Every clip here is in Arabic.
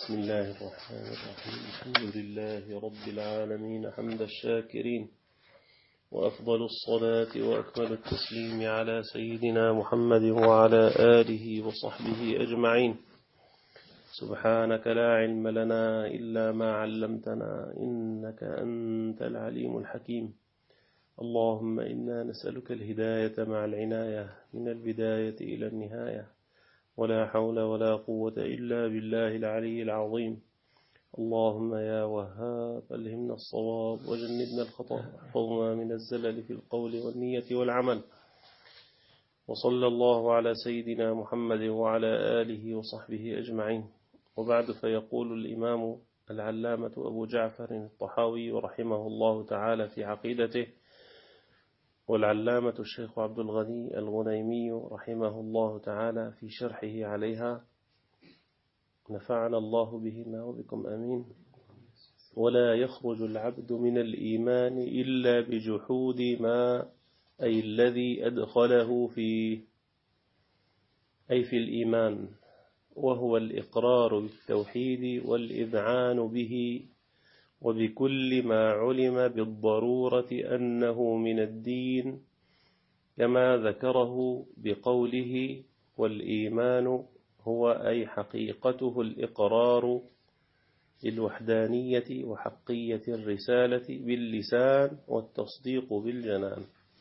بسم الله الرحمن الرحيم. الحمد لله رب العالمين حمد الشاكرين، وأفضل الصلاة وأكمل التسليم على سيدنا محمد وعلى آله وصحبه أجمعين. سبحانك لا علم لنا إلا ما علمتنا إنك أنت العليم الحكيم. اللهم إنا نسألك الهداية مع العناية من البداية إلى النهاية، ولا حول ولا قوة إلا بالله العلي العظيم. اللهم يا وهاب ألهمنا الصواب وجنبنا الخطأ، واحفظنا من الزلل في القول والنية والعمل. وصلى الله على سيدنا محمد وعلى آله وصحبه أجمعين. وبعد، فيقول الإمام العلامة أبو جعفر الطحاوي رحمه الله تعالى في عقيدته، والعلامة الشيخ عبد الغني الغنيمي رحمه الله تعالى في شرحه عليها، نفعنا الله بهما وبكم آمين. ولا يخرج العبد من الإيمان إلا بجحود ما أي الذي أدخله فيه، أي في الإيمان، وهو الإقرار بالتوحيد والإذعان به وبكل ما علم بالضرورة أنه من الدين، كما ذكره بقوله: والإيمان هو أي حقيقته الإقرار بالوحدانية وحقية الرسالة باللسان والتصديق بالجنان.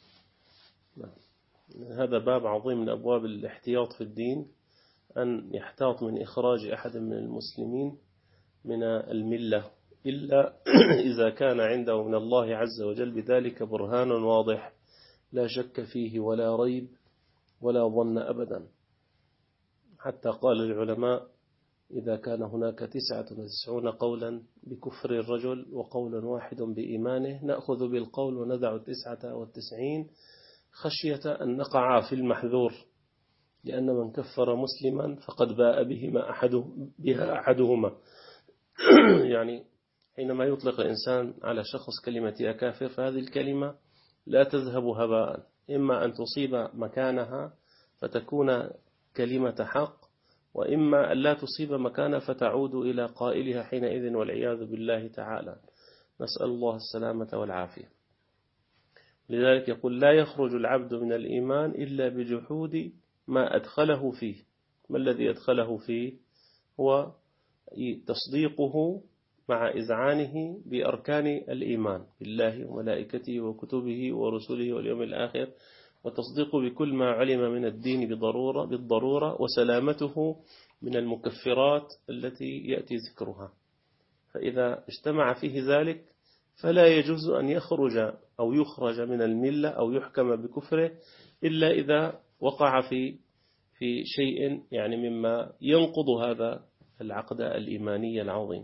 هذا باب عظيم من أبواب الاحتياط في الدين، أن يحتاط من إخراج أحد من المسلمين من الملة إلا إذا كان عنده من الله عز وجل بذلك برهان واضح لا شك فيه ولا ريب ولا ظن أبدا. حتى قال العلماء: إذا كان هناك 99 قولا بكفر الرجل وقول واحد بإيمانه، نأخذ بالقول وندع 99 خشية أن نقع في المحذور، لأن من كفر مسلما فقد باء بها أحدهما. يعني حينما يطلق الإنسان على شخص كلمة يا كافر، فهذه الكلمة لا تذهب هباء، إما أن تصيب مكانها فتكون كلمة حق، وإما أن لا تصيب مكانها فتعود إلى قائلها حينئذ والعياذ بالله تعالى. نسأل الله السلامة والعافية. لذلك يقول: لا يخرج العبد من الإيمان إلا بجحود ما أدخله فيه. ما الذي أدخله فيه؟ هو تصديقه مع إذعانه بأركان الإيمان بالله وملائكته وكتبه ورسله واليوم الآخر، وتصديق بكل ما علم من الدين بالضرورة، وسلامته من المكفرات التي يأتي ذكرها. فإذا اجتمع فيه ذلك فلا يجوز أن يخرج أو يخرج من الملة أو يحكم بكفره إلا إذا وقع في شيء يعني مما ينقض هذا العقد الإيماني العظيم.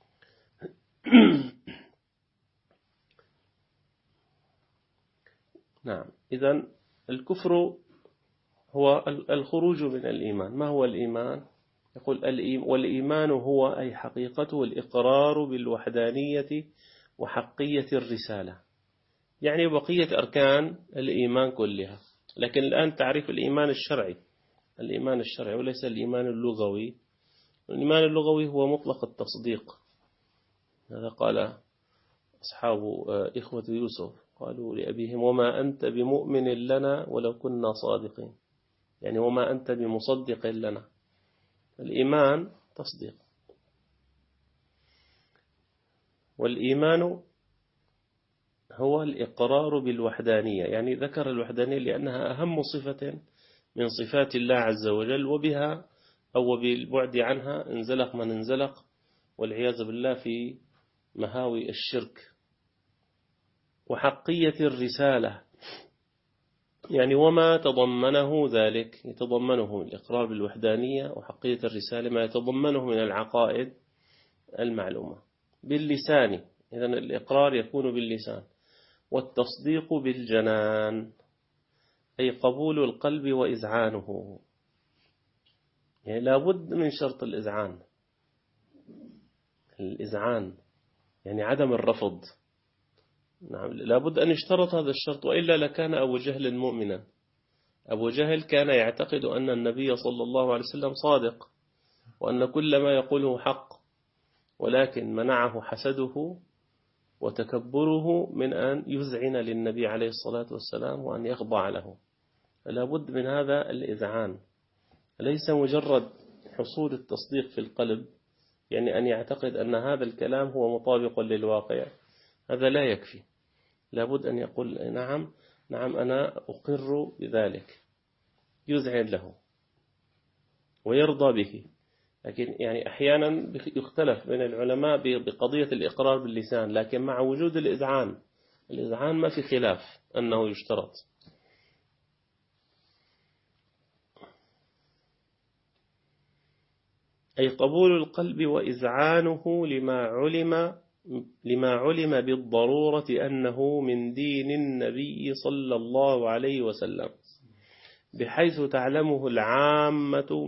نعم، إذن الكفر هو الخروج من الإيمان. ما هو الإيمان؟ يقول: والإيمان هو أي حقيقته الإقرار بالوحدانية وحقية الرسالة، يعني بقية أركان الإيمان كلها. لكن الآن تعريف الإيمان الشرعي، الإيمان الشرعي وليس الإيمان اللغوي. الإيمان اللغوي هو مطلق التصديق. هذا قال أصحاب إخوة يوسف، قالوا لأبيهم: وما أنت بمؤمن لنا ولو كنا صادقين، يعني وما أنت بمصدق لنا. الإيمان تصديق. والإيمان هو الإقرار بالوحدانية، يعني ذكر الوحدانية لأنها أهم صفة من صفات الله عز وجل، وبها أو بالبعد عنها انزلق من انزلق والعياذ بالله في مهاوي الشرك. وحقية الرسالة، يعني وما تضمنه ذلك، يتضمنه الإقرار بالوحدانية وحقية الرسالة ما يتضمنه من العقائد المعلومة باللسان. إذن الإقرار يكون باللسان، والتصديق بالجنان، أي قبول القلب وإذعانه. يعني لابد من شرط الإذعان يعني عدم الرفض. نعم، لابد أن يشترط هذا الشرط، وإلا لكان أبو جهل مؤمنا. أبو جهل كان يعتقد أن النبي صلى الله عليه وسلم صادق، وأن كل ما يقوله حق، ولكن منعه حسده وتكبره من أن يذعن للنبي عليه الصلاة والسلام وأن يخضع له. فلا بد من هذا الإذعان، ليس مجرد حصول التصديق في القلب، يعني أن يعتقد أن هذا الكلام هو مطابق للواقع، هذا لا يكفي. لا بد أن يقول نعم أنا أقر بذلك، يذعن له ويرضى به. لكن يعني أحيانا يختلف بين العلماء بقضية الإقرار باللسان، لكن مع وجود الإذعان ما في خلاف أنه يشترط. أي قبول القلب وإذعانه لما علم بالضرورة أنه من دين النبي صلى الله عليه وسلم، بحيث تعلمه العامة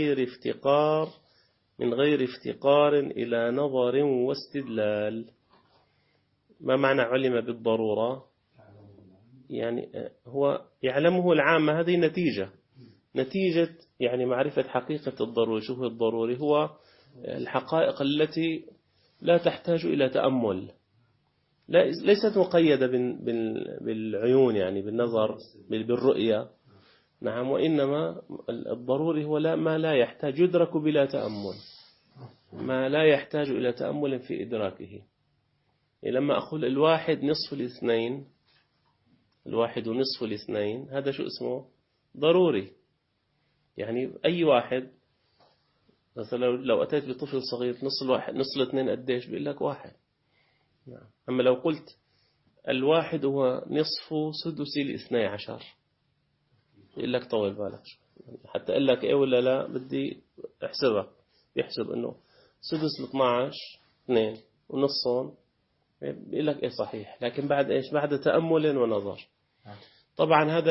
من غير افتقار إلى نظر واستدلال. ما معنى علم بالضرورة؟ يعني هو يعلمه العامة، هذه نتيجة يعني معرفة حقيقة الضروري. شو هو الضروري؟ هو الحقائق التي لا تحتاج إلى تأمل، ليست مقيدة بالعيون يعني بالنظر بالرؤية، نعم، وإنما الضروري هو ما لا يحتاج، يدرك بلا تأمل، ما لا يحتاج إلى تأمل في إدراكه. لما أقول الواحد نصف الاثنين، هذا شو اسمه؟ ضروري. يعني أي واحد مثلا لو أتيت بطفل صغير، نص الاثنين قديش؟ بيقول لك واحد. نعم. أما لو قلت الواحد هو نصف سدس 12، يقول لك طول بالك حتى أقول لك إيه ولا لا، بدي أحسبها. يحسب إنه سدس 12 2 ونصهم، بيقول لك إيه صحيح، لكن بعد إيش؟ بعد تأمل ونظر. طبعا هذا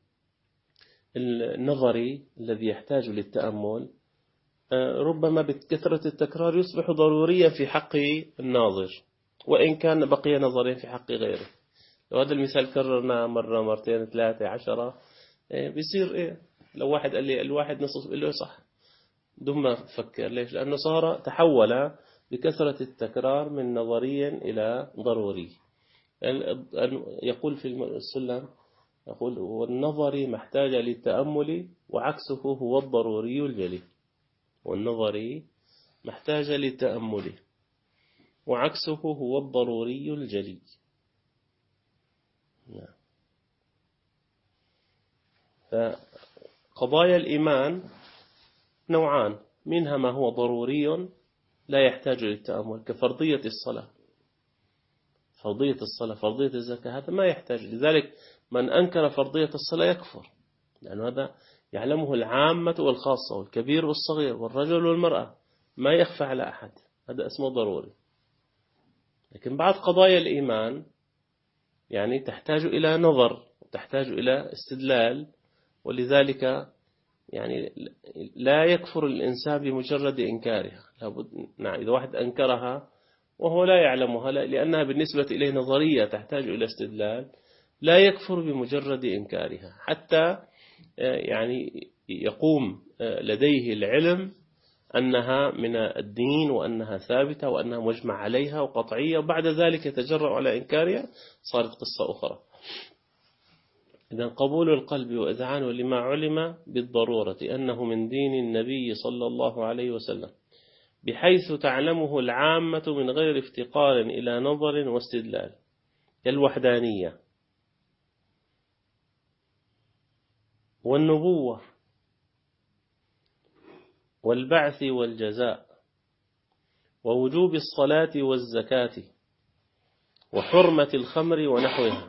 النظري الذي يحتاج للتأمل ربما بكثرة التكرار يصبح ضروريا في حق الناظر، وإن كان بقي نظريا في حق غيره. لو هذا المثال كررنا مرة مرتين 3 10 بيصير إيه؟ لو واحد قال لي الواحد نصف، قال له صح دون ما فكر. ليش؟ لأنه تحول بكثرة التكرار من نظري إلى ضروري. يقول في السلم، يقول والنظري ما احتاج للتأمل وعكسه هو الضروري الجلي. والنظري ما احتاج للتأمل وعكسه هو الضروري الجلي. فقضايا الإيمان نوعان، منها ما هو ضروري لا يحتاج للتأمل، كفرضية الصلاة، فرضية الزكاة، هذا ما يحتاج. لذلك من أنكر فرضية الصلاة يكفر، لأن هذا يعلمه العامة والخاصة والكبير والصغير والرجل والمرأة، ما يخفى على أحد، هذا اسمه ضروري. لكن بعض قضايا الإيمان يعني تحتاج إلى نظر وتحتاج إلى استدلال، ولذلك يعني لا يكفر الإنسان بمجرد إنكارها. لابد نعم، إذا واحد أنكرها وهو لا يعلمها لأنها بالنسبة إليه نظرية تحتاج إلى استدلال، لا يكفر بمجرد إنكارها، حتى يعني يقوم لديه العلم أنها من الدين وأنها ثابتة وأنها مجمع عليها وقطعية، وبعد ذلك يتجرأ على إنكارها، صارت قصة أخرى. إذن قبول القلب وإذعانه لما علم بالضرورة أنه من دين النبي صلى الله عليه وسلم، بحيث تعلمه العامة من غير افتقار إلى نظر واستدلال، كالوحدانية والنبوة والبعث والجزاء ووجوب الصلاة والزكاة وحرمة الخمر ونحوها.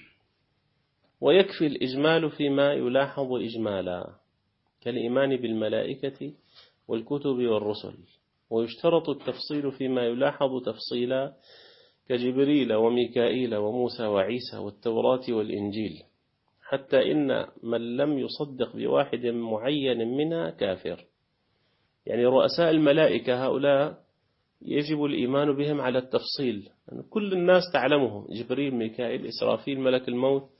ويكفي الإجمال فيما يلاحظ إجمالا، كالإيمان بالملائكة والكتب والرسل، ويشترط التفصيل فيما يلاحظ تفصيلا، كجبريل وميكائيل وموسى وعيسى والتوراة والإنجيل، حتى إن من لم يصدق بواحد معين منها كافر. يعني رؤساء الملائكة هؤلاء يجب الإيمان بهم على التفصيل، يعني كل الناس تعلمهم، جبريل ميكائيل إسرافيل ملك الموت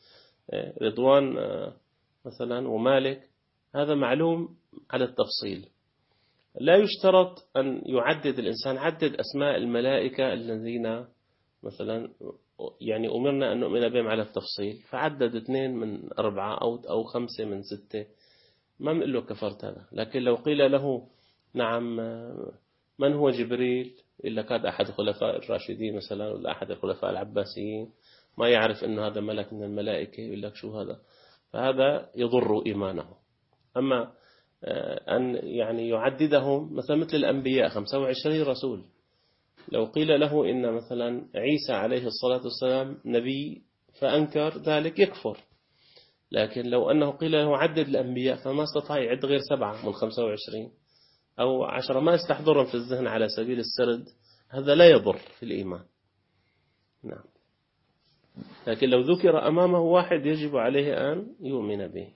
رضوان مثلا ومالك، هذا معلوم على التفصيل. لا يشترط أن يعدد الإنسان، عدد أسماء الملائكة الذين مثلا يعني أمرنا أن نؤمن بهم على التفصيل، فعدد 2 من 4 أو 5 من 6، ما بنقول له كفرت هذا. لكن لو قيل له نعم من هو جبريل، يقول لك هذا أحد الخلفاء الراشدين مثلا، ولا أحد الخلفاء العباسيين، ما يعرف أنه هذا ملك من الملائكة، يقول لك شو هذا، فهذا يضر إيمانه. أما أن يعني يعددهم مثلا مثل الأنبياء 25 رسول، لو قيل له إن مثلا عيسى عليه الصلاة والسلام نبي فأنكر ذلك يكفر. لكن لو أنه قيل له عدد الأنبياء فما استطاع يعد غير 7 من 25 أو 10، ما يستحضرهم في الذهن على سبيل السرد، هذا لا يضر في الإيمان. نعم. لكن لو ذكر أمامه واحد يجب عليه أن يؤمن به.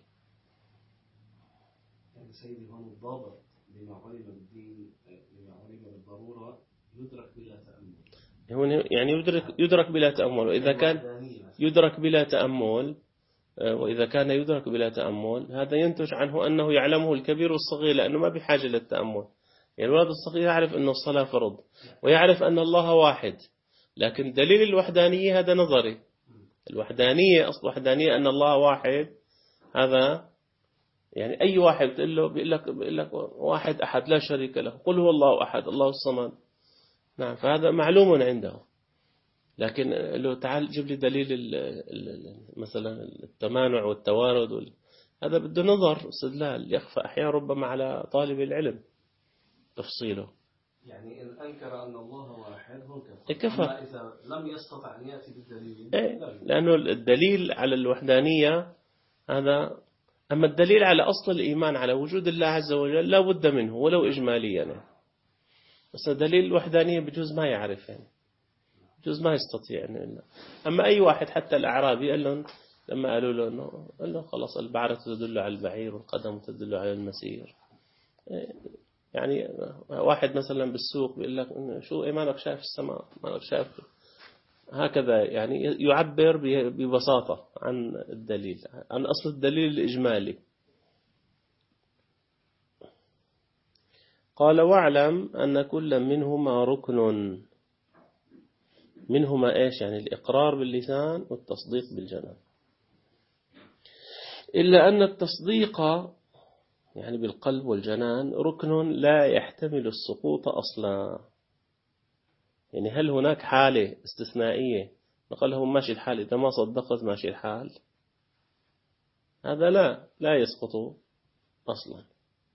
يعني سيدي هون الضابط لما علم بالدين، لما علم بالضرورة يدرك بلا تأمل. هون يعني يدرك بلا تأمل، وإذا كان يدرك بلا تأمل، وإذا كان يدرك بلا تأمل هذا ينتج عنه أنه يعلمه الكبير والصغير، لأنه ما بحاجة للتأمل. يعني الولد الصغير يعرف أن الصلاة فرض، ويعرف أن الله واحد، لكن دليل الوحدانية هذا نظري. الوحدانية أصل وحدانية أن الله واحد، هذا يعني أي واحد بيقول لك واحد أحد لا شريك له، قل هو الله أحد الله الصمد. نعم، فهذا معلوم عنده. لكن لو تعال جيب لي دليل مثلا التمانع والتوارد هذا بده نظر استدلال، يخفى أحيانا ربما على طالب العلم تفصيله. يعني إن أنكر أن الله واحد هو كفر. أما إذا لم يستطع أن يأتي بالدليل لأنه الدليل على الوحدانية هذا، أما الدليل على أصل الإيمان على وجود الله عز وجل لا بد منه ولو إجماليا يعني. بس دليل الوحدانية بجوز ما يعرف يعني، بجوز ما يستطيع يعني. أما أي واحد حتى الأعرابي قال لهم لما قالوا له إنه قال له خلاص البعرة تدل على البعير والقدم تدل على المسير. يعني واحد مثلا بالسوق بيقول لك شو إيمانك شايف السماء، إيمانك شايف هكذا، يعني يعبر ببساطة عن الدليل، عن أصل الدليل الإجمالي. قال واعلم أن كل منهما ركن، منهما إيش يعني الإقرار باللسان والتصديق بالجنان، إلا أن التصديق يعني بالقلب والجنان ركن لا يحتمل السقوط أصلا. يعني هل هناك حالة استثنائية نقول لهم ماشي الحال إذا ما صدقت ماشي الحال؟ هذا لا يسقط أصلا.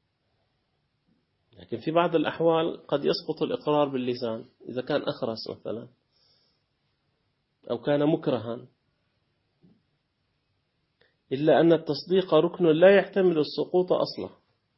لكن في بعض الأحوال قد يسقط الإقرار باللسان إذا كان أخرس مثلا أو كان مكرها. إلا أن التصديق ركن لا يحتمل السقوط أصلا،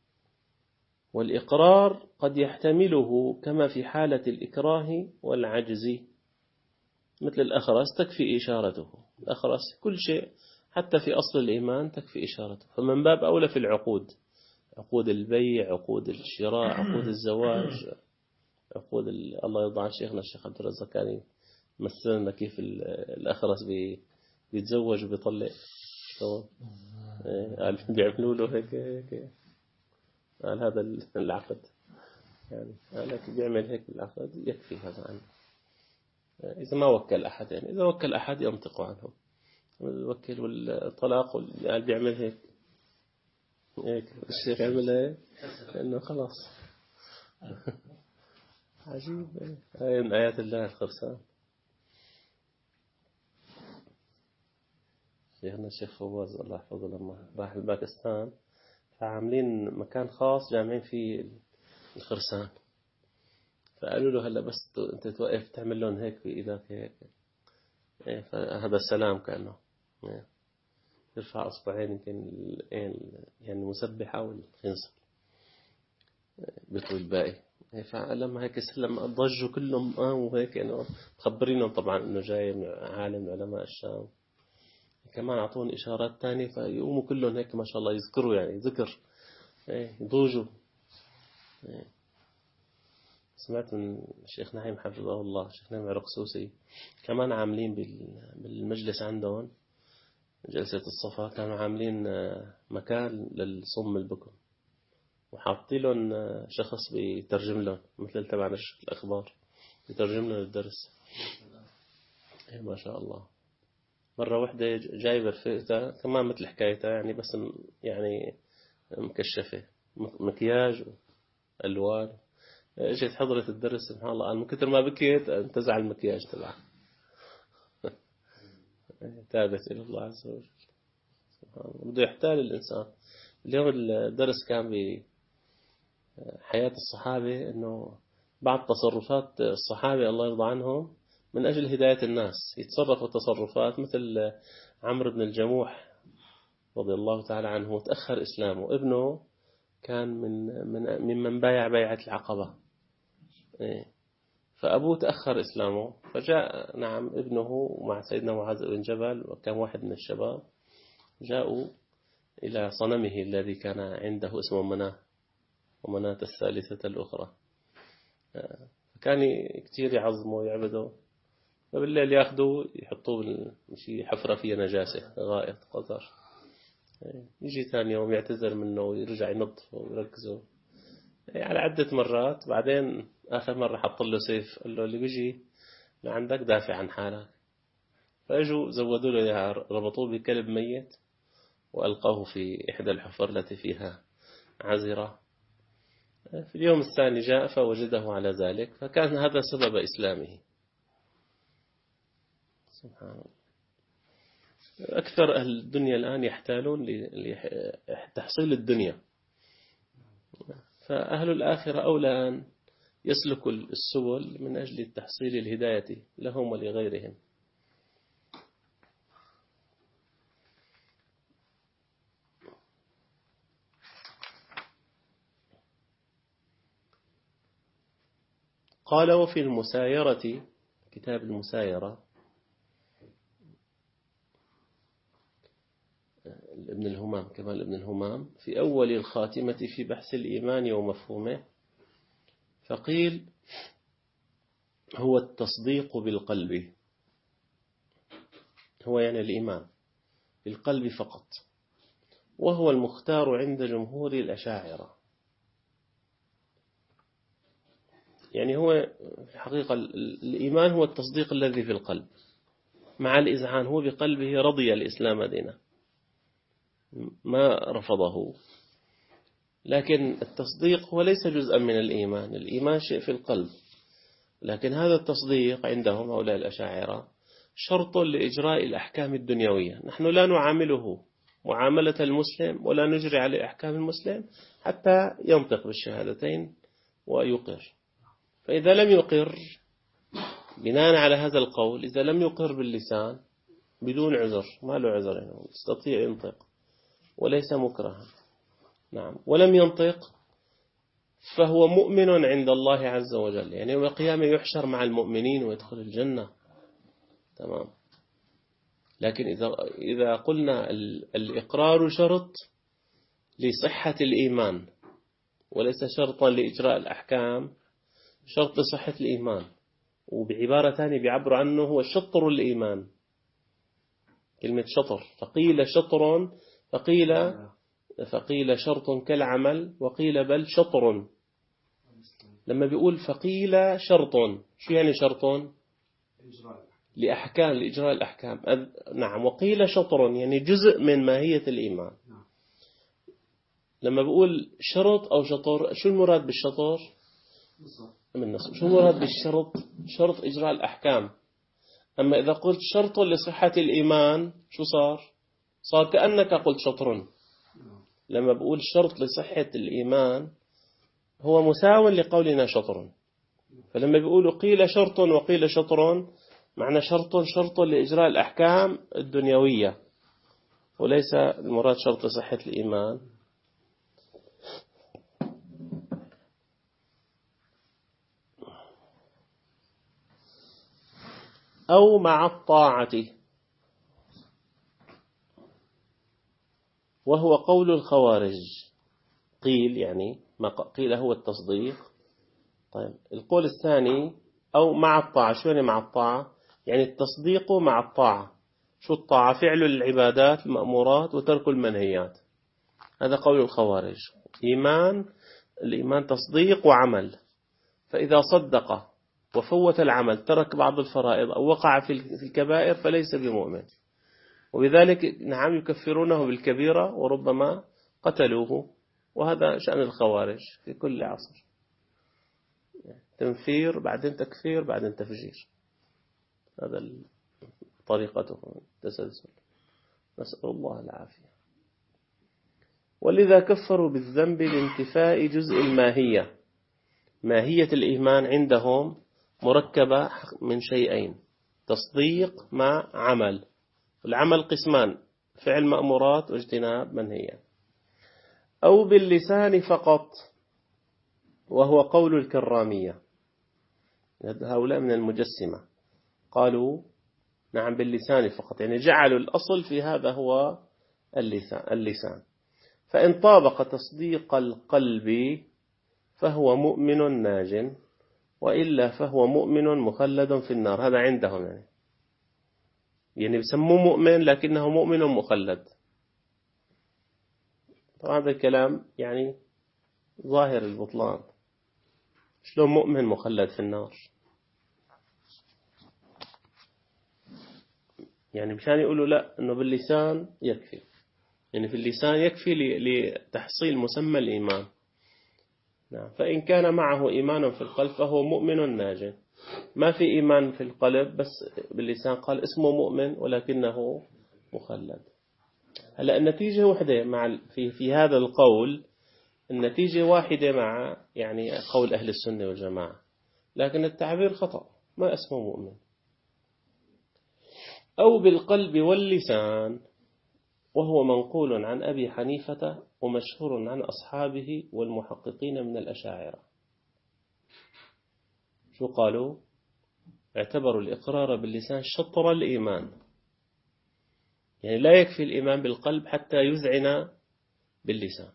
والإقرار قد يحتمله كما في حالة الإكراه والعجز. مثل الأخرس تكفي إشارته، الأخرس كل شيء حتى في أصل الإيمان تكفي إشارته. فمن باب أولى في العقود، عقود البيع، عقود الشراء، عقود الزواج، عقود الله يرضى عن شيخنا الشيخ عبد الرزاق كان مثلنا كيف الأخرس بيتزوج وبيطلق. قال بيعملوا له هيك قال هذا العقد، يعني قال لك بيعمل هيك بالعقد يكفي هذا عنه. إذا ما وكل أحد، يعني إذا وكل أحد ينطق عنه، الوكيل والطلاق قال بيعمل هيك الشيخ يعمل هيك إنه خلاص. عجيب. آية من آيات الله الخرسان. شيخنا الشيخ فواز الله يحفظه لما راح الباكستان فعاملين مكان خاص جامعين فيه الخرسان، فقالوا له هلا بس أنت توقف تعمل لهم هيك بإيدك هيك، فهذا السلام كأنه يرفع أصبعين يمكن يعني المسبحة والخنصر بيطوي الباقي. فلما هيك سلم ضجوا كلهم وهيك يعني مخبرينهم طبعا إنه جاي عالم من علماء الشام. كمان أعطون إشارات تانية فيقوموا كلهم هيك ما شاء الله يذكروا، يعني ذكر يضوجوا. سمعت من الشيخ نعيم حفظه الله، الشيخ نعيم عرقسوسي كمان عاملين بالمجلس عندهم جلسة الصفا، كانوا عاملين مكان للصم البكم، وحاطي لهم شخص بيترجم لهم مثل تبع نشرة الأخبار، بيترجم لهم الدرس. إيه ما شاء الله. مرة واحدة جايبة رفيقتها كمان مثل حكايتها يعني، بس يعني مكشفة مكياج وألوان. اجت حضرت الدرس سبحان الله، من كثر ما بكيت انتزع المكياج تبعها. تابت إلى الله عز وجل. سبحان الله. بده يحتال الإنسان. اليوم الدرس كان بحياة الصحابة إنه بعض تصرفات الصحابة الله يرضى عنهم من أجل هداية الناس يتصرفوا تصرفات، مثل عمرو بن الجموح رضي الله تعالى عنه وتأخر إسلامه. ابنه كان ممن بايع بيعة العقبة، فأبوه تأخر إسلامه، فجاء نعم ابنه مع سيدنا معاذ بن جبل وكان واحد من الشباب، جاءوا إلى صنمه الذي كان عنده اسمه مناه، ومناة الثالثة الأخرى. فكان كتير يعظمه ويعبده، فبالليل ياخذوه يحطوه بشي حفرة فيها نجاسة غائط قذر، يجي ثاني يوم يعتذر منه ويرجع ينظفه ويركزه على عدة مرات. بعدين آخر مرة حط له سيف، قال له اللي بيجي لعندك دافع عن حالك. فأجوا زودوا له إياها، ربطوه بكلب ميت وألقوه في إحدى الحفر التي فيها عذرة. في اليوم الثاني جاء فوجده على ذلك، فكان هذا سبب إسلامه. سبحان الله. أكثر أهل الدنيا الآن يحتالون لتحصيل الدنيا، فأهل الآخرة أولى أن يسلكوا السبل من أجل تحصيل الهداية لهم ولغيرهم. قال وفي المسايرة، كتاب المسايرة ابن الهمام، كمال ابن الهمام، في أول الخاتمة في بحث الإيمان ومفهومه، فقيل هو التصديق بالقلب، هو يعني الإيمان بالقلب فقط، وهو المختار عند جمهور الأشاعرة. يعني هو في الحقيقة الإيمان هو التصديق الذي في القلب مع الإذعان، هو بقلبه رضي الإسلام دينا ما رفضه، لكن التصديق هو ليس جزءا من الإيمان. الإيمان شيء في القلب، لكن هذا التصديق عندهم هؤلاء الأشاعرة شرط لإجراء الأحكام الدنيوية. نحن لا نعامله معاملة المسلم ولا نجري عليه أحكام المسلم حتى ينطق بالشهادتين ويقر. فإذا لم يقر بناء على هذا القول، إذا لم يقر باللسان بدون عذر، ما له عذر يعني، يستطيع ينطق وليس مكرها، نعم، ولم ينطق، فهو مؤمن عند الله عز وجل، يعني يوم القيامة يحشر مع المؤمنين ويدخل الجنة، تمام. لكن إذا قلنا الإقرار شرط لصحة الإيمان وليس شرطا لإجراء الأحكام، شرط صحة الإيمان، وبعبارة ثانية بيعبر عنه هو شطر الإيمان، كلمة شطر، فقيل شطر، فقيل شرط كالعمل، وقيل بل شطر. لما بيقول فقيل شرط، شو يعني شرط؟ لإجراء الأحكام، نعم. وقيل شطر يعني جزء من ماهية الإيمان. لما بيقول شرط أو شطر، شو المراد بالشطر؟ من نصب. شو المراد بالشرط؟ شرط إجراء الأحكام. أما إذا قلت شرط لصحة الإيمان، شو صار كأنك قلت شطر. لما بقول شرط لصحة الإيمان هو مساو لقولنا شطر. فلما بيقولوا قيل شرط وقيل شطر، معنى شرط لإجراء الأحكام الدنيوية، وليس المراد شرط صحة الإيمان. أو مع الطاعة، وهو قول الخوارج. قيل يعني ما قيل هو التصديق. طيب القول الثاني أو مع الطاعة، شو يعني مع الطاعة؟ يعني التصديق مع الطاعة. شو الطاعة؟ فعل العبادات المأمورات وترك المنهيات. هذا قول الخوارج. إيمان الإيمان تصديق وعمل، فإذا صدق وفوت العمل ترك بعض الفرائض أو وقع في الكبائر فليس بمؤمن. وبذلك نعم يكفرونه بالكبيرة وربما قتلوه، وهذا شأن الخوارج في كل عصر، تنفير بعدين تكفير بعدين تفجير، هذا طريقته التسلسل، نسأل الله العافية. ولذا كفروا بالذنب لانتفاء جزء الماهية. ماهية الإيمان عندهم مركبة من شيئين: تصديق مع عمل. العمل قسمان: فعل مأمورات واجتناب منهيات. أو باللسان فقط، وهو قول الكرامية، هؤلاء من المجسمة قالوا نعم باللسان فقط، يعني جعلوا الأصل في هذا هو اللسان. فإن طابق تصديق القلب فهو مؤمن ناج، وإلا فهو مؤمن مخلد في النار. هذا عندهم يعني بسموه مؤمن لكنه مؤمن مخلد. طبعا هذا الكلام يعني ظاهر البطلان، شلون مؤمن مخلد في النار؟ يعني مشان يقولوا لا أنه باللسان يكفي، يعني في اللسان يكفي لتحصيل مسمى الإيمان. نعم. فإن كان معه إيمان في القلب فهو مؤمن ناج. ما في إيمان في القلب بس باللسان قال اسمه مؤمن ولكنه مخلد. هلا النتيجة واحدة مع في هذا القول، النتيجة واحدة مع يعني قول أهل السنة والجماعة، لكن التعبير خطأ، ما اسمه مؤمن. أو بالقلب واللسان، وهو منقول عن أبي حنيفة ومشهور عن أصحابه والمحققين من الأشاعرة. شو قالوا؟ اعتبروا الإقرار باللسان شطر الإيمان، يعني لا يكفي الإيمان بالقلب حتى يذعن باللسان.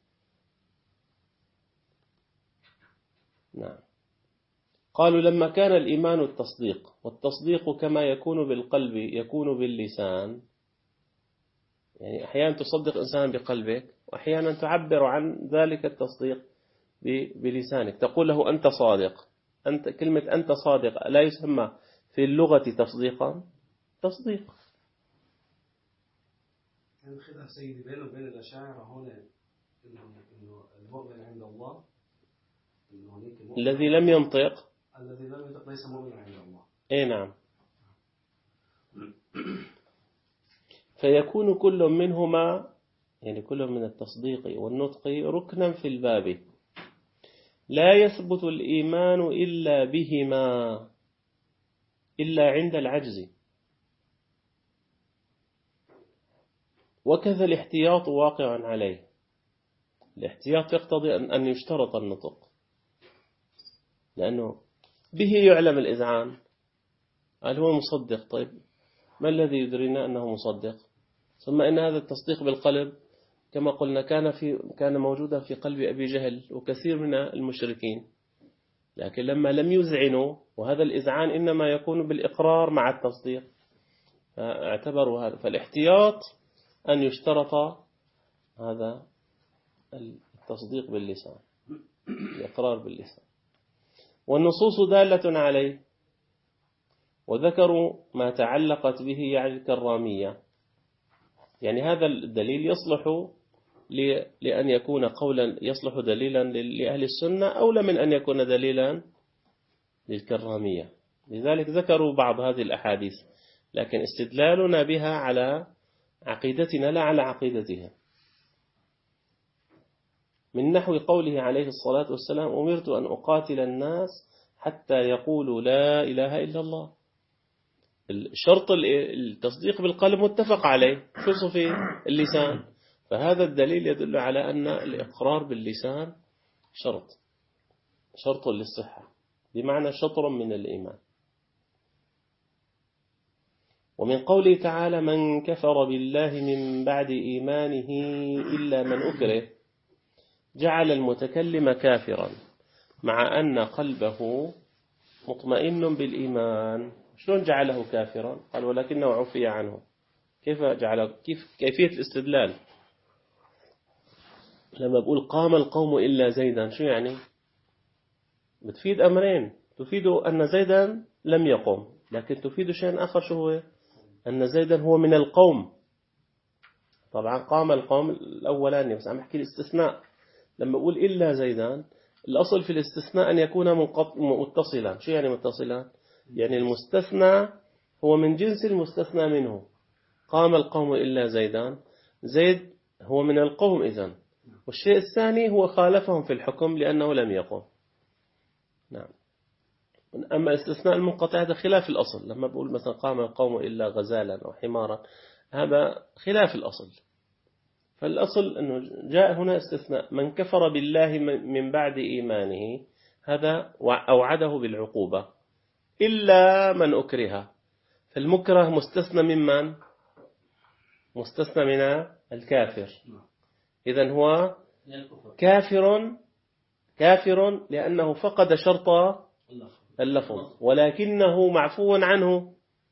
نعم. قالوا لما كان الإيمان التصديق، والتصديق كما يكون بالقلب يكون باللسان، يعني أحيانا تصدق إنسان بقلبك وأحيانا تعبر عن ذلك التصديق بلسانك، تقول له أنت صادق. أنت كلمة أنت صادق لا يسمى في اللغة تصديقا؟ تصديق. الخلاف سيدي بينه وبين الأشاعرة هنا إنه المؤمن عند الله الذي لم ينطق ليس مؤمنا عند الله. إيه نعم. فيكون كل منهما، يعني كل من التصديق والنطق ركنا في الباب، لا يثبت الإيمان إلا بهما إلا عند العجز. وكذا الاحتياط واقع عليه. الاحتياط يقتضي أن يشترط النطق، لأنه به يعلم الإذعان. هل هو مصدق؟ طيب ما الذي يدرينا أنه مصدق؟ ثم إن هذا التصديق بالقلب كما قلنا كان موجودا في قلب أبي جهل وكثير من المشركين، لكن لما لم يذعنوا، وهذا الإذعان إنما يكون بالإقرار مع التصديق، فاعتبروا هذا. فالاحتياط أن يشترط هذا التصديق باللسان، الإقرار باللسان، والنصوص دالة عليه. وذكروا ما تعلقت به يعني الكرامية، يعني هذا الدليل يصلح لأن يكون قولا، يصلح دليلا لأهل السنة أولى من أن يكون دليلا للكرامية. لذلك ذكروا بعض هذه الأحاديث، لكن استدلالنا بها على عقيدتنا لا على عقيدتها. من نحو قوله عليه الصلاة والسلام أمرت أن أقاتل الناس حتى يقولوا لا إله إلا الله. الشرط التصديق بالقلب متفق عليه، شو في اللسان، فهذا الدليل يدل على أن الإقرار باللسان شرط للصحة، بمعنى شطر من الإيمان. ومن قوله تعالى من كفر بالله من بعد إيمانه إلا من أكره، جعل المتكلم كافرا مع أن قلبه مطمئن بالإيمان. شلون جعله كافرا؟ قال ولكنه عفي عنه. كيف جعله؟ كيفية الاستدلال؟ لما بقول قام القوم إلا زيدا شو يعني؟ بتفيد أمرين، تفيد أن زيدا لم يقم، لكن تفيد شيء آخر شو هو؟ أن زيدا هو من القوم. طبعا قام القوم الأولاني، بس عم أحكي الاستثناء. لما أقول إلا زيدان، الأصل في الاستثناء أن يكون متصلا. شو يعني متصلا؟ يعني المستثنى هو من جنس المستثنى منه. قام القوم إلا زيدان، زيد هو من القوم إذن. والشيء الثاني هو خالفهم في الحكم لأنه لم يقم. نعم. أما الاستثناء المنقطع هذا خلاف الأصل. لما بقول مثلا قام القوم إلا غزالا أو حمارا، هذا خلاف الأصل. فالأصل أنه جاء هنا استثناء، من كفر بالله من بعد إيمانه هذا أوعده بالعقوبة إلا من أكره. فالمكره مستثنى ممن؟ مستثنى من الكافر. إذن هو كافر لأنه فقد شرط اللفظ، ولكنه معفو عنه.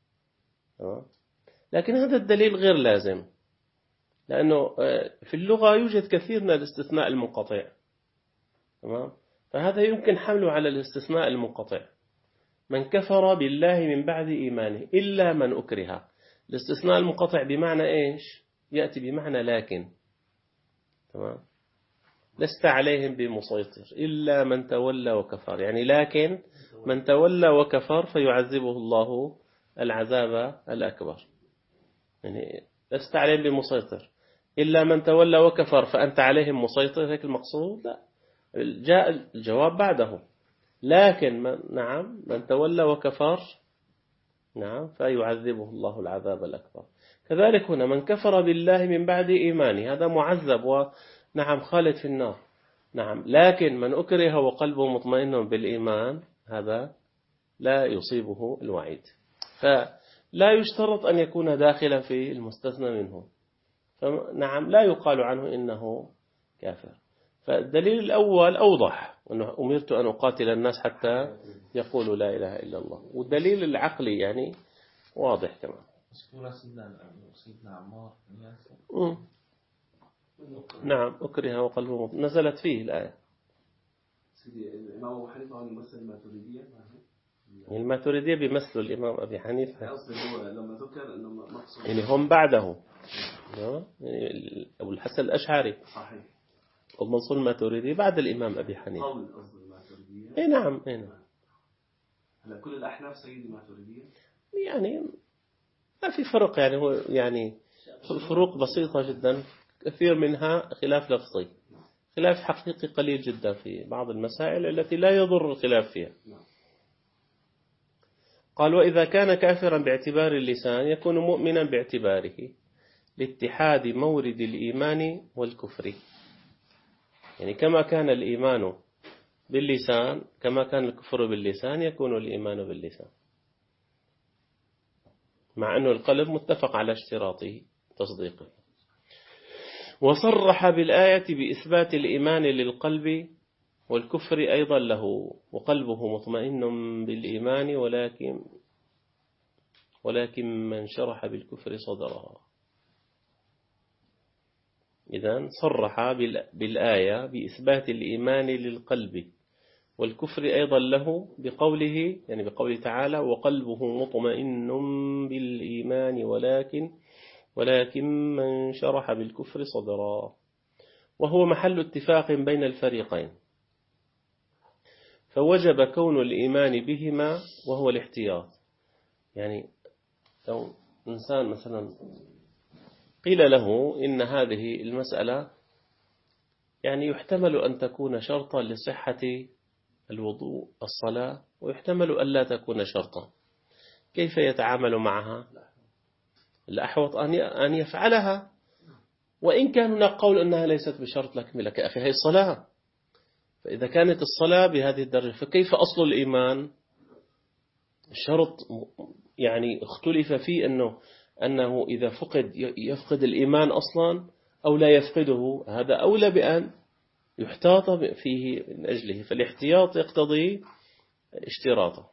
لكن هذا الدليل غير لازم، لأنه في اللغة يوجد كثير من الاستثناء المنقطع. تمام؟ فهذا يمكن حمله على الاستثناء المنقطع. من كفر بالله من بعد إيمانه إلا من أكره. الاستثناء المنقطع بمعنى إيش؟ يأتي بمعنى لكن. تمام؟ لست عليهم بمسيطر إلا من تولى وكفر، يعني لكن من تولى وكفر فيعذبه الله العذاب الأكبر. يعني لست عليهم بمسيطر إلا من تولى وكفر فأنت عليهم مسيطر، هيك المقصود؟ لا، جاء الجواب بعده. لكن من تولى وكفر نعم فيعذبه الله العذاب الأكبر. كذلك هنا من كفر بالله من بعد إيمانه هذا معذب ونعم خالد في النار. نعم، لكن من أكره وقلبه مطمئن بالإيمان هذا لا يصيبه الوعيد. فلا يشترط أن يكون داخلا في المستثنى منه. فنعم لا يقال عنه إنه كافر. فالدليل الأول أوضح، أنه أمرت أن أقاتل الناس حتى يقولوا لا إله إلا الله. والدليل العقلي يعني واضح كمان. سيدنا عمار نعم أكره وقلبه نزلت فيه الآية. سيدي الإمام أبو حنيفة يمثل الماتريدية. الماتريدية بيمثلوا الإمام أبي حنيفة. قصدي هو لما ذكر إنه مقصود يعني هم بعده يعني أبو الحسن الأشعري صحيح، والمنصور الماتريدي بعد الإمام أبي حنيفة. قول قصد الماتريدية. إيه نعم إيه نعم. هلا كل الأحناف سيدي ماتريدية يعني ما في فرق، يعني هو يعني فروق بسيطة جدا، كثير منها خلاف لفظي، خلاف حقيقي قليل جدا في بعض المسائل التي لا يضر الخلاف فيها. قال وإذا كان كافرا باعتبار اللسان يكون مؤمنا باعتباره لاتحاد مورد الإيمان والكفر. يعني كما كان الإيمان باللسان كما كان الكفر باللسان يكون الإيمان باللسان، مع أنه القلب متفق على اشتراطه تصديقه. وصرح بالآية بإثبات الإيمان للقلب والكفر أيضا له، وقلبه مطمئن بالإيمان ولكن من شرح بالكفر صدرها. إذن صرح بالآية بإثبات الإيمان للقلب والكفر أيضا له بقوله، يعني بقوله تعالى وقلبه مطمئن بالإيمان ولكن من شرح بالكفر صدرا، وهو محل اتفاق بين الفريقين. فوجب كون الإيمان بهما وهو الاحتياط. يعني لو إنسان مثلا قيل له إن هذه المسألة يعني يحتمل أن تكون شرطا لصحة الوضوء الصلاة ويحتمل أن لا تكون شرطا، كيف يتعامل معها؟ الأحوط أن يفعلها، وإن كان هناك قول أنها ليست بشرط لك أخي هي الصلاة. فإذا كانت الصلاة بهذه الدرجة فكيف أصل الإيمان؟ الشرط يعني اختلف فيه أنه إذا فقد يفقد الإيمان أصلا أو لا يفقده، هذا أولى بأن يحتاط فيه من أجله، فالاحتياط يقتضي اشتراطه.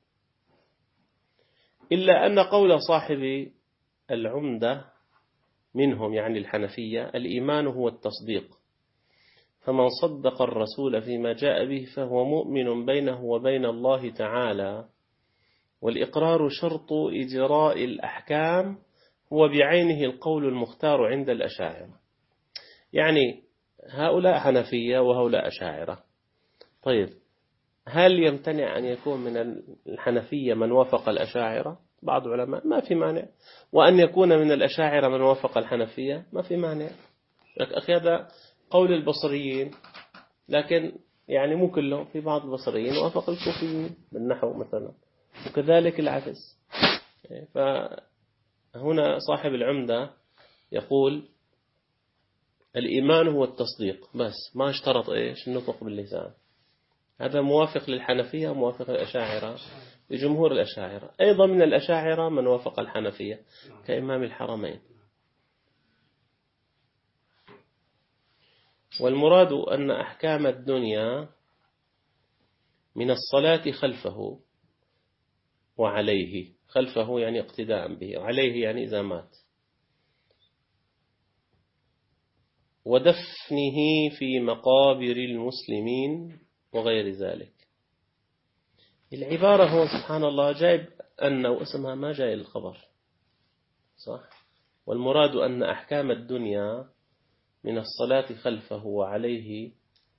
إلا أن قول صاحب العمدة منهم يعني الحنفية الإيمان هو التصديق، فمن صدق الرسول فيما جاء به فهو مؤمن بينه وبين الله تعالى. والإقرار شرط إجراء الأحكام هو بعينه القول المختار عند الأشاعرة. يعني هؤلاء حنفية وهؤلاء أشاعرة. طيب هل يمتنع أن يكون من الحنفية من وافق الأشاعرة؟ بعض العلماء ما في مانع، وأن يكون من الأشاعرة من وافق الحنفية ما في مانع. أخي هذا قول البصريين، لكن يعني مو كلهم، في بعض البصريين وافق الكوفيين بالنحو مثلا، وكذلك العكس. فهنا صاحب العمدة يقول الإيمان هو التصديق بس، ما اشترط إيش النطق باللسان. هذا موافق للحنفية وموافق للأشاعرة لجمهور الأشاعرة. أيضا من الأشاعرة من وافق الحنفية كإمام الحرمين. والمراد أن أحكام الدنيا من الصلاة خلفه وعليه، خلفه يعني اقتداء به، وعليه يعني إذا مات، ودفنه في مقابر المسلمين وغير ذلك. العبارة هو سبحان الله جايب أن واسمها ما جاي الخبر صح. والمراد أن أحكام الدنيا من الصلاة خلفه وعليه،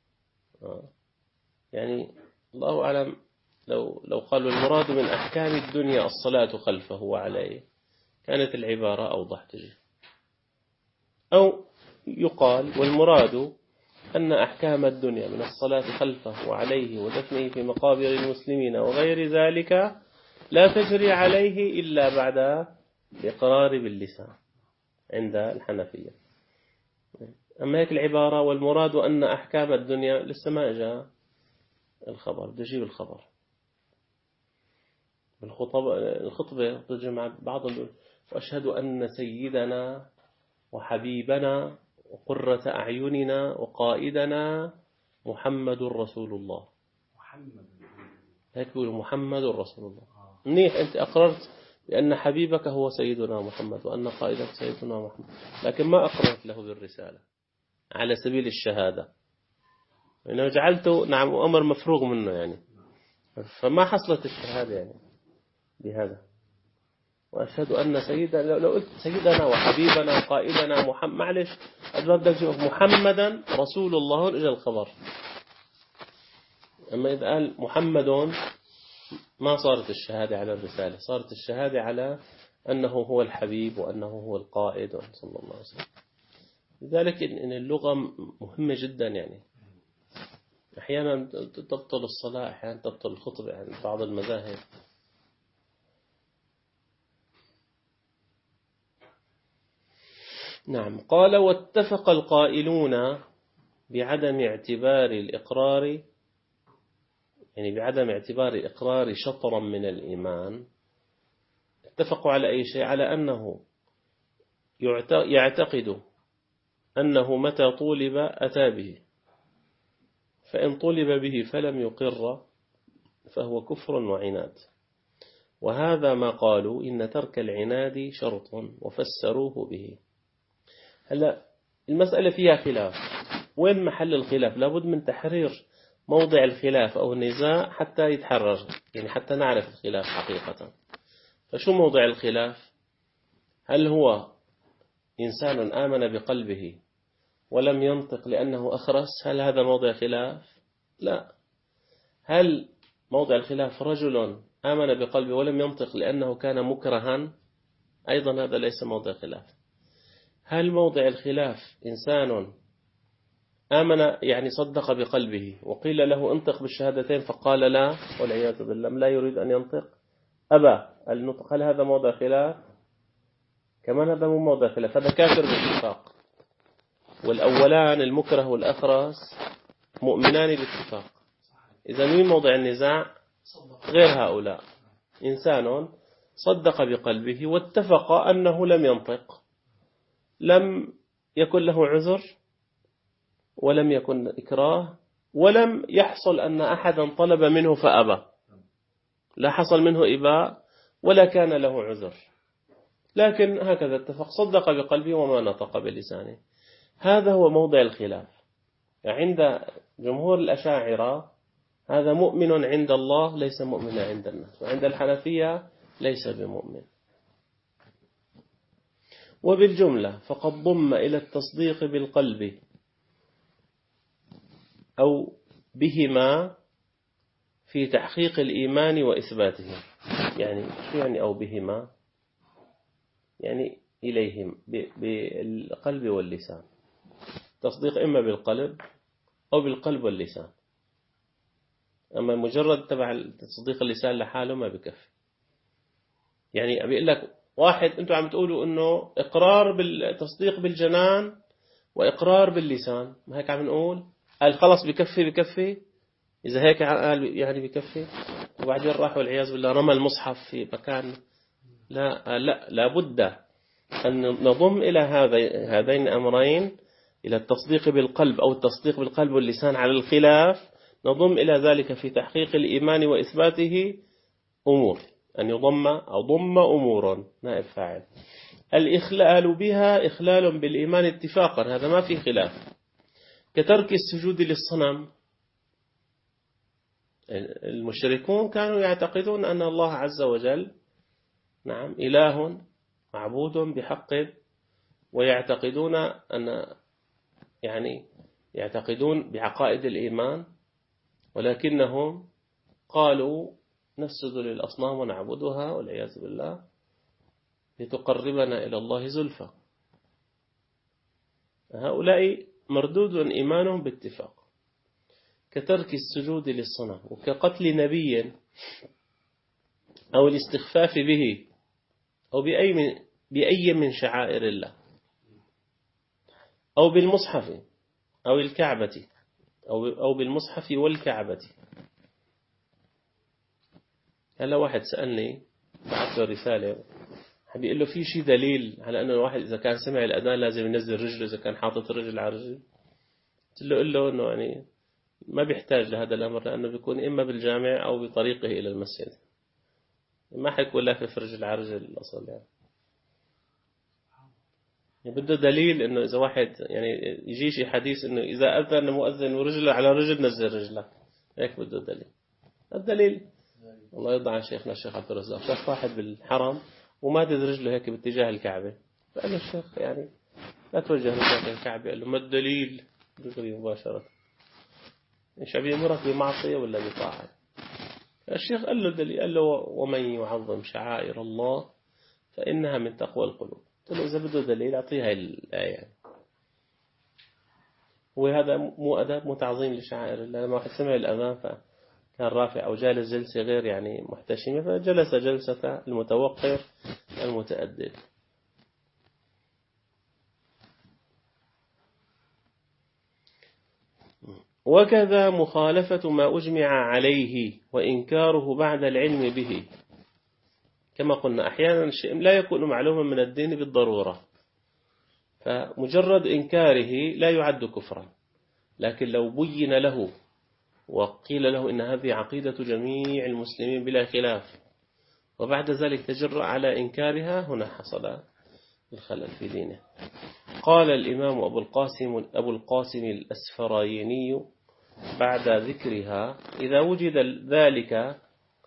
يعني الله أعلم لو قالوا المراد من أحكام الدنيا الصلاة خلفه وعليه كانت العبارة أوضح تجي. أو يقال والمراد أن أحكام الدنيا من الصلاة خلفه وعليه ودفنه في مقابر المسلمين وغير ذلك لا تجري عليه إلا بعد الإقرار باللسان عند الحنفية. أما هيك العبارة والمراد أن أحكام الدنيا لسه ما جاء الخبر، تجيب الخبر الخطبة تجمع بعضهم وأشهد أن سيدنا وحبيبنا وقرة أعيننا وقائدنا محمد رسول الله. هيك بيقولوا محمد رسول الله. منيح أنت أقررت بأن حبيبك هو سيدنا محمد وأن قائدك سيدنا محمد، لكن ما أقررت له بالرسالة على سبيل الشهادة، إنه جعلته نعم أمر مفروغ منه يعني، فما حصلت الشهادة يعني بهذا. وأشهد أن سيدنا، لو قلت سيدنا وحبيبنا وقائدنا محمد معلش بدك محمدا رسول الله إجا الخبر. أما إذا قال محمد ما صارت الشهادة على الرسالة، صارت الشهادة على أنه هو الحبيب وأنه هو القائد صلى الله عليه وسلم. لذلك إن اللغة مهمة جدا يعني. أحيانا تبطل الصلاة، أحيانا تبطل الخطبة يعني بعض المذاهب. نعم. قال واتفق القائلون بعدم اعتبار الإقرار، يعني بعدم اعتبار الإقرار شطرا من الإيمان. اتفقوا على أي شيء؟ على أنه يعتقد أنه متى طولب أتى به، فإن طولب به فلم يقر فهو كفر وعناد. وهذا ما قالوا إن ترك العناد شرط وفسروه به. هلا المسألة فيها خلاف، وين محل الخلاف؟ لابد من تحرير موضع الخلاف أو النزاع حتى يتحرر، يعني حتى نعرف الخلاف حقيقة. فشو موضع الخلاف؟ هل هو إنسان آمن بقلبه ولم ينطق لأنه أخرس؟ هل هذا موضع خلاف؟ لا. هل موضع الخلاف رجل آمن بقلبه ولم ينطق لأنه كان مكرها؟ أيضا هذا ليس موضع خلاف. هل موضع الخلاف إنسان آمن يعني صدق بقلبه وقيل له انطق بالشهادتين فقال لا والعياذ بالله لا يريد أن ينطق أبى النطق؟ هل هذا موضع خلاف؟ كمان هذا مو موضع خلاف، هذا كافر باتفاق. والأولان المكره والأخرس مؤمنان باتفاق. إذا مين موضع النزاع؟ غير هؤلاء. إنسان صدق بقلبه واتفق أنه لم ينطق، لم يكن له عذر ولم يكن إكراه، ولم يحصل أن أحدا طلب منه فأبى، لا حصل منه إباء ولا كان له عذر، لكن هكذا اتفق صدق بقلبه وما نطق بلسانه. هذا هو موضع الخلاف. عند جمهور الأشاعرة هذا مؤمن عند الله ليس مؤمنا عند الناس، وعند الحنفية ليس بمؤمن. وبالجملة فقد ضم إلى التصديق بالقلب أو بهما في تحقيق الإيمان وإثباته. يعني شو يعني أو بهما؟ يعني إليهم بالقلب واللسان. تصديق إما بالقلب أو بالقلب واللسان. أما مجرد تبع تصديق اللسان لحاله ما بكفي. يعني أبي أقول لك واحد أنتوا عم تقولوا إنه إقرار بالتصديق بالجنان وإقرار باللسان، ما هيك عم نقول؟ قال خلص بكفي إذا هيك قال يعني بكفي، وبعدين راح والعياذ بالله رمى المصحف في مكان. لا لابد أن نضم إلى هذين الأمرين، إلى التصديق بالقلب أو التصديق بالقلب واللسان على الخلاف، نضم إلى ذلك في تحقيق الإيمان وإثباته أمور. أن يضم أو ضم أمور نائب فاعل. الإخلال بها إخلال بالإيمان اتفاقا، هذا ما في خلاف. كترك السجود للصنم. المشركون كانوا يعتقدون أن الله عز وجل نعم إله معبود بحق، ويعتقدون يعتقدون بعقائد الإيمان، ولكنهم قالوا نسجد للأصنام ونعبدها والعياذ بالله لتقربنا إلى الله زلفى. هؤلاء مردود إيمانهم باتفاق. كترك السجود للصنم، وكقتل نبي أو الاستخفاف به، أو بأي من شعائر الله، أو بالمصحف أو الكعبة، أو بالمصحف والكعبة. هلا واحد سألني بعث له رسالة بيقول له في شيء دليل على أنه الواحد إذا كان سمع الأذان لازم ينزل رجله إذا كان حاطط رجل على رجل؟ قلت له قل له أنه يعني ما بيحتاج لهذا الأمر، لأنه بيكون إما بالجامع أو بطريقه إلى المسجد، ما حيكون لافف رجل على رجل الأصل. يعني بده دليل إنه إذا واحد يعني يجي شيء حديث إنه إذا أذن مؤذن ورجل على رجل نزل رجله، هيك بده دليل. الدليل الله يرضى عن شيخنا الشيخ عبد الرزاق، شاف واحد بالحرم ومادد رجله هيك باتجاه الكعبة، فقال له الشيخ يعني لا توجه رجلك الكعبة. قال له ما الدليل؟ دغري مباشرة. إيش عم يأمرك بمعصية ولا بطاعة؟ الشيخ قال له دليل، قال له ومن يعظم شعائر الله فإنها من تقوى القلوب. قلت له إذا بده دليل أعطيها الآية يعني. وهذا مو أدب، مو تعظيم لشعائر الله. لما واحد سمع الأذان فكان رافع أو جالس جلسة غير يعني محتشمة، فجلس جلسة المتوقف المتأدب. وكذا مخالفة ما أجمع عليه وإنكاره بعد العلم به. كما قلنا أحيانا الشيء لا يكون معلوما من الدين بالضرورة، فمجرد إنكاره لا يعد كفرا، لكن لو بين له وقيل له إن هذه عقيدة جميع المسلمين بلا خلاف، وبعد ذلك تجرأ على إنكارها، هنا حصل الخلل في دينه. قال الإمام أبو القاسم الأسفرايني بعد ذكرها: إذا وجد ذلك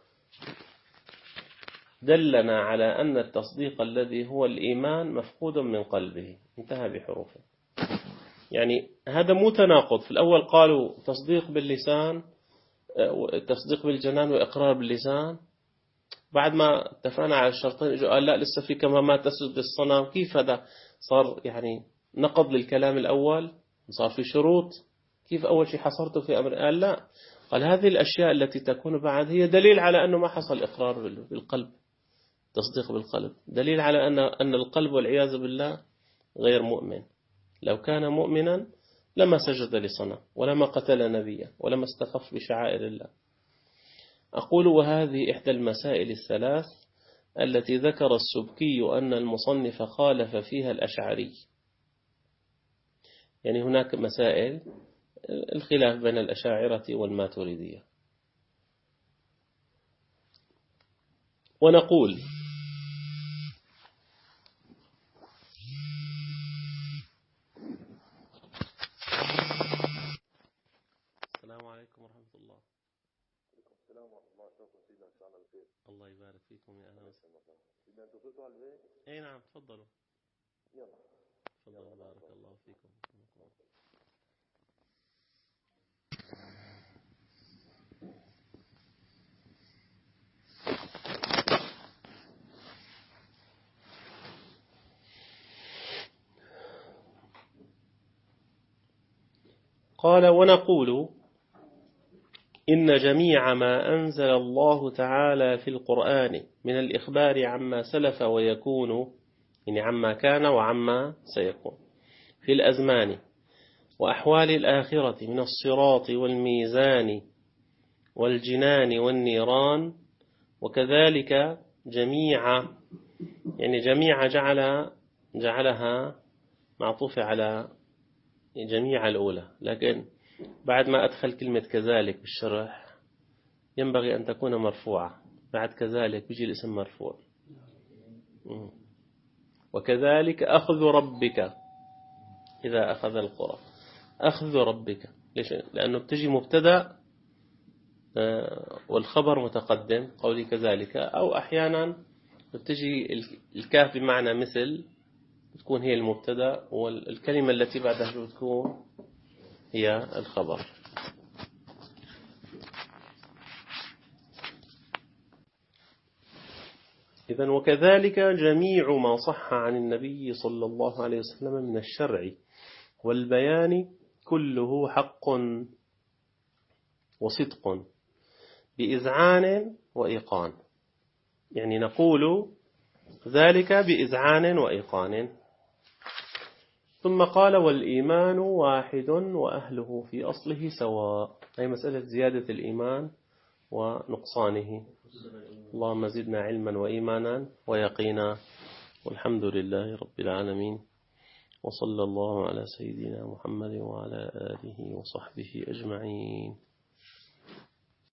دلنا على أن التصديق الذي هو الإيمان مفقود من قلبه. انتهى بحروفه. يعني هذا مو تناقض. في الأول قالوا تصديق باللسان، تصديق بالجنان وإقرار باللسان، بعد ما اتفقنا على الشرطين قال لا لسه في كما ما تسجد للصنم. كيف هذا صار يعني نقض للكلام الأول؟ صار في شروط. كيف أول شيء حصرته في أمر؟ قال لا، قال هذه الأشياء التي تكون بعد هي دليل على أنه ما حصل إقرار بالقلب، تصديق بالقلب، دليل على أن القلب والعياذ بالله غير مؤمن. لو كان مؤمنا لما سجد لصنم ولما قتل نبيا ولما استخف بشعائر الله. أقول وهذه إحدى المسائل الثلاث التي ذكر السبكي أن المصنف خالف فيها الأشعري. يعني هناك مسائل الخلاف بين الأشاعرة والماتريدية. ونقول الله يبارك فيكم يا أهلا وسهلا. أي نعم تفضلوا. تفضلوا بارك الله فيكم. قال ونقول إن جميع ما أنزل الله تعالى في القرآن من الإخبار عما سلف ويكون، يعني عما كان وعما سيكون في الأزمان وأحوال الآخرة من الصراط والميزان والجنان والنيران، وكذلك جميع، يعني جميع جعلها معطوفة على جميع الأولى، لكن بعد ما أدخل كلمة كذلك بالشرح ينبغي أن تكون مرفوعة. بعد كذلك بيجي الاسم مرفوع. وكذلك أخذ ربك إذا أخذ القرى. أخذ ربك ليش؟ لأنه بتجي مبتدأ والخبر متقدم قولي كذلك، أو أحيانا بتجي الكاف بمعنى مثل، تكون هي المبتدأ والكلمة التي بعدها تكون هي الخبر. إذن وكذلك جميع ما صح عن النبي صلى الله عليه وسلم من الشرع والبيان كله حق وصدق بإذعان وإيقان، يعني نقول ذلك بإذعان وإيقان. ثم قال والإيمان واحد وأهله في أصله سواء، أي مسألة زيادة الإيمان ونقصانه. اللهم زدنا علما وإيمانا ويقينا، والحمد لله رب العالمين، وصلى الله على سيدنا محمد وعلى آله وصحبه أجمعين.